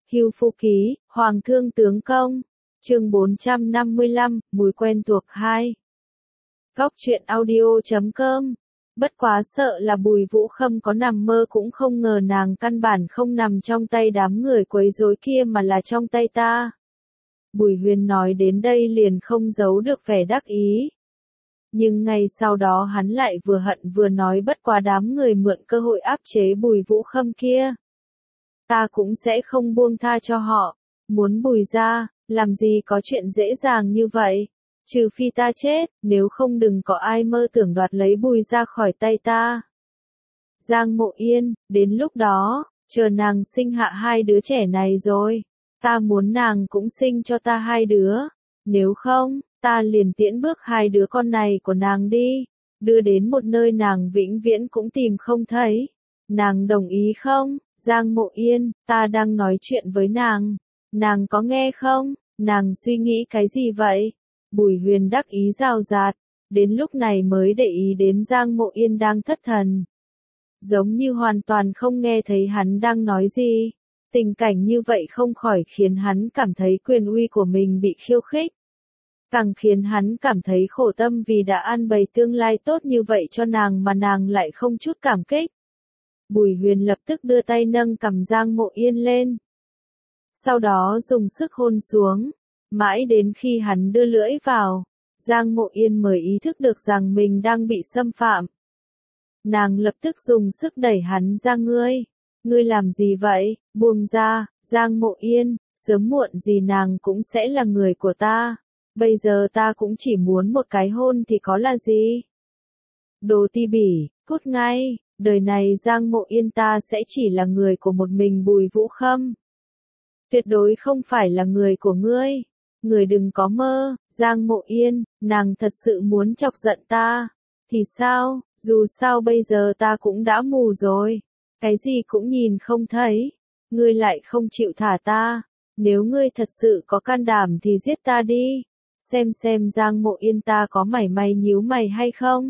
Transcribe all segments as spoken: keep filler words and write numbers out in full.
Hưu Phu Ký, Hoàng Thương Tướng Công. Chương bốn trăm năm mươi lăm, mùi quen thuộc hai. Góc truyện audio chấm com. Bất quá sợ là Bùi Vũ Khâm có nằm mơ cũng không ngờ nàng căn bản không nằm trong tay đám người quấy rối kia mà là trong tay ta. Bùi Huyền nói đến đây liền không giấu được vẻ đắc ý. Nhưng ngay sau đó hắn lại vừa hận vừa nói bất quá đám người mượn cơ hội áp chế Bùi Vũ Khâm kia. Ta cũng sẽ không buông tha cho họ. Muốn Bùi ra, làm gì có chuyện dễ dàng như vậy. Trừ phi ta chết, nếu không đừng có ai mơ tưởng đoạt lấy Bùi ra khỏi tay ta. Giang Mộ Yên, đến lúc đó, chờ nàng sinh hạ hai đứa trẻ này rồi. Ta muốn nàng cũng sinh cho ta hai đứa. Nếu không, ta liền tiễn bước hai đứa con này của nàng đi. Đưa đến một nơi nàng vĩnh viễn cũng tìm không thấy. Nàng đồng ý không? Giang Mộ Yên, ta đang nói chuyện với nàng. Nàng có nghe không? Nàng suy nghĩ cái gì vậy? Bùi Huyền đắc ý rào rạt. Đến lúc này mới để ý đến Giang Mộ Yên đang thất thần. Giống như hoàn toàn không nghe thấy hắn đang nói gì. Tình cảnh như vậy không khỏi khiến hắn cảm thấy quyền uy của mình bị khiêu khích. Càng khiến hắn cảm thấy khổ tâm vì đã an bày tương lai tốt như vậy cho nàng mà nàng lại không chút cảm kích. Bùi Huyền lập tức đưa tay nâng cằm Giang Mộ Yên lên. Sau đó dùng sức hôn xuống. Mãi đến khi hắn đưa lưỡi vào, Giang Mộ Yên mới ý thức được rằng mình đang bị xâm phạm. Nàng lập tức dùng sức đẩy hắn ra. Ngươi, ngươi làm gì vậy? Buông ra, Giang Mộ Yên, sớm muộn gì nàng cũng sẽ là người của ta. Bây giờ ta cũng chỉ muốn một cái hôn thì có là gì? Đồ ti bỉ, cút ngay, đời này Giang Mộ Yên ta sẽ chỉ là người của một mình Bùi Vũ Khâm. Tuyệt đối không phải là người của ngươi. Người đừng có mơ, Giang Mộ Yên, nàng thật sự muốn chọc giận ta. Thì sao, dù sao bây giờ ta cũng đã mù rồi. Cái gì cũng nhìn không thấy. Ngươi lại không chịu thả ta. Nếu ngươi thật sự có can đảm thì giết ta đi. Xem xem Giang Mộ Yên ta có mảy may nhíu mày hay không.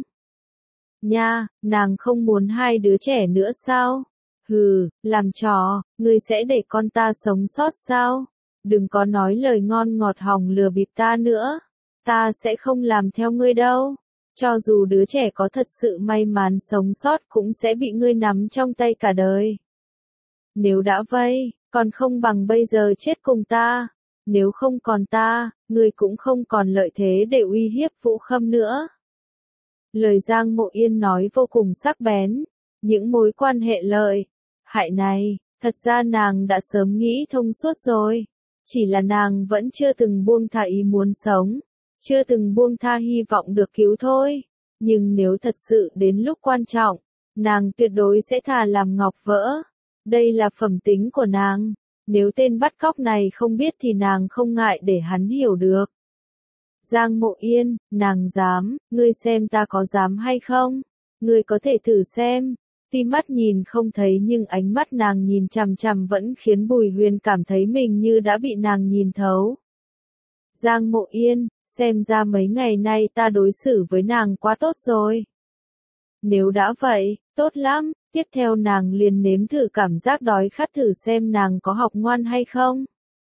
Nha, nàng không muốn hai đứa trẻ nữa sao? Hừ, làm trò, ngươi sẽ để con ta sống sót sao? Đừng có nói lời ngon ngọt hòng lừa bịp ta nữa. Ta sẽ không làm theo ngươi đâu. Cho dù đứa trẻ có thật sự may mắn sống sót cũng sẽ bị ngươi nắm trong tay cả đời. Nếu đã vây, còn không bằng bây giờ chết cùng ta. Nếu không còn ta, ngươi cũng không còn lợi thế để uy hiếp Vũ Khâm nữa. Lời Giang Mộ Yên nói vô cùng sắc bén. Những mối quan hệ lợi hại này, thật ra nàng đã sớm nghĩ thông suốt rồi. Chỉ là nàng vẫn chưa từng buông tha ý muốn sống. Chưa từng buông tha hy vọng được cứu thôi. Nhưng nếu thật sự đến lúc quan trọng, nàng tuyệt đối sẽ thà làm ngọc vỡ. Đây là phẩm tính của nàng. Nếu tên bắt cóc này không biết thì nàng không ngại để hắn hiểu được. Giang Mộ Yên, nàng dám, ngươi xem ta có dám hay không? Ngươi có thể thử xem. Tuy mắt nhìn không thấy nhưng ánh mắt nàng nhìn chằm chằm vẫn khiến Bùi Huyền cảm thấy mình như đã bị nàng nhìn thấu. Giang Mộ Yên, xem ra mấy ngày nay ta đối xử với nàng quá tốt rồi. Nếu đã vậy, tốt lắm, tiếp theo nàng liền nếm thử cảm giác đói khát thử xem nàng có học ngoan hay không.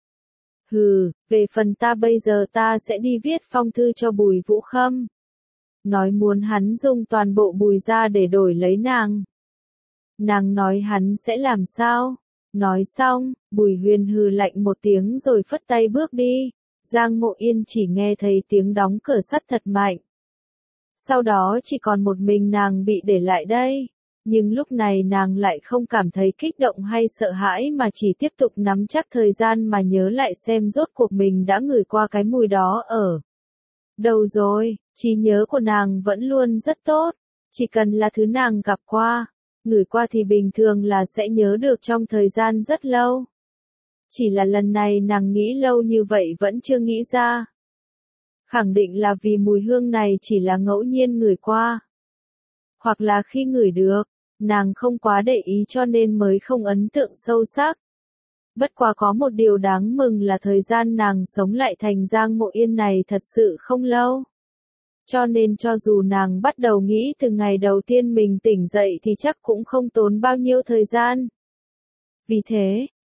Hừ, về phần ta bây giờ ta sẽ đi viết phong thư cho Bùi Vũ Khâm. Nói muốn hắn dùng toàn bộ Bùi ra để đổi lấy nàng. Nàng nói hắn sẽ làm sao? Nói xong, Bùi Huyền hừ lạnh một tiếng rồi phất tay bước đi. Giang Mộ Yên chỉ nghe thấy tiếng đóng cửa sắt thật mạnh. Sau đó chỉ còn một mình nàng bị để lại đây. Nhưng lúc này nàng lại không cảm thấy kích động hay sợ hãi mà chỉ tiếp tục nắm chắc thời gian mà nhớ lại xem rốt cuộc mình đã ngửi qua cái mùi đó ở đâu rồi. Trí nhớ của nàng vẫn luôn rất tốt. Chỉ cần là thứ nàng gặp qua, ngửi qua thì bình thường là sẽ nhớ được trong thời gian rất lâu. Chỉ là lần này nàng nghĩ lâu như vậy vẫn chưa nghĩ ra. Khẳng định là vì mùi hương này chỉ là ngẫu nhiên ngửi qua. Hoặc là khi ngửi được, nàng không quá để ý cho nên mới không ấn tượng sâu sắc. Bất quá có một điều đáng mừng là thời gian nàng sống lại thành Giang Mộ Yên này thật sự không lâu. Cho nên cho dù nàng bắt đầu nghĩ từ ngày đầu tiên mình tỉnh dậy thì chắc cũng không tốn bao nhiêu thời gian. Vì thế,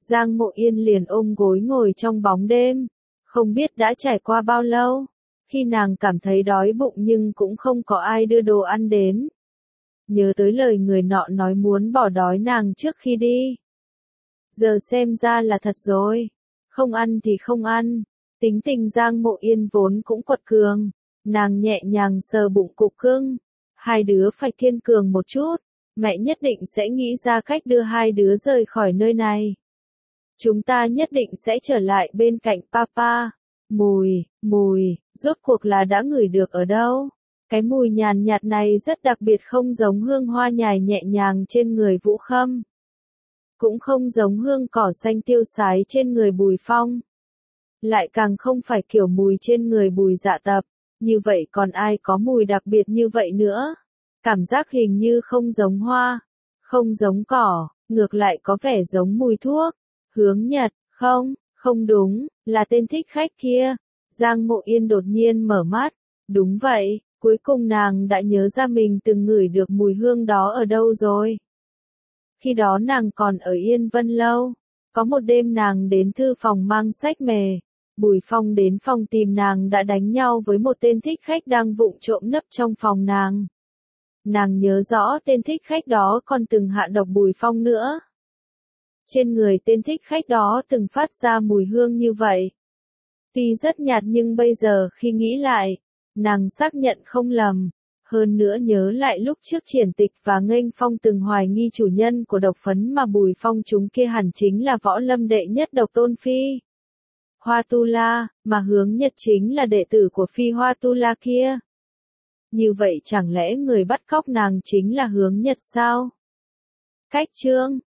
Giang Mộ Yên liền ôm gối ngồi trong bóng đêm. Không biết đã trải qua bao lâu, khi nàng cảm thấy đói bụng nhưng cũng không có ai đưa đồ ăn đến. Nhớ tới lời người nọ nói muốn bỏ đói nàng trước khi đi. Giờ xem ra là thật rồi. Không ăn thì không ăn. Tính tình Giang Mộ Yên vốn cũng quật cường. Nàng nhẹ nhàng sờ bụng cục cưng. Hai đứa phải kiên cường một chút. Mẹ nhất định sẽ nghĩ ra cách đưa hai đứa rời khỏi nơi này. Chúng ta nhất định sẽ trở lại bên cạnh papa. Mùi, mùi, rốt cuộc là đã ngửi được ở đâu? Cái mùi nhàn nhạt này rất đặc biệt, không giống hương hoa nhài nhẹ nhàng trên người Vũ Khâm. Cũng không giống hương cỏ xanh tiêu sái trên người Bùi Phong. Lại càng không phải kiểu mùi trên người Bùi Dạ Tập. Như vậy còn ai có mùi đặc biệt như vậy nữa? Cảm giác hình như không giống hoa, không giống cỏ, ngược lại có vẻ giống mùi thuốc. Hướng Nhật, không, không đúng, là tên thích khách kia. Giang Mộ Yên đột nhiên mở mắt. Đúng vậy, cuối cùng nàng đã nhớ ra mình từng ngửi được mùi hương đó ở đâu rồi. Khi đó nàng còn ở Yên Vân Lâu. Có một đêm nàng đến thư phòng mang sách mề. Bùi Phong đến phòng tìm nàng đã đánh nhau với một tên thích khách đang vụng trộm nấp trong phòng nàng. Nàng nhớ rõ tên thích khách đó còn từng hạ độc Bùi Phong nữa. Trên người tên thích khách đó từng phát ra mùi hương như vậy. Tuy rất nhạt nhưng bây giờ khi nghĩ lại, nàng xác nhận không lầm. Hơn nữa nhớ lại lúc trước Triển Tịch và Nghênh Phong từng hoài nghi chủ nhân của độc phấn mà Bùi Phong chúng kia hẳn chính là võ lâm đệ nhất độc tôn phi Hoa Tu La, mà Hướng Nhật chính là đệ tử của phi Hoa Tu La kia. Như vậy chẳng lẽ người bắt cóc nàng chính là Hướng Nhật sao? Cách chương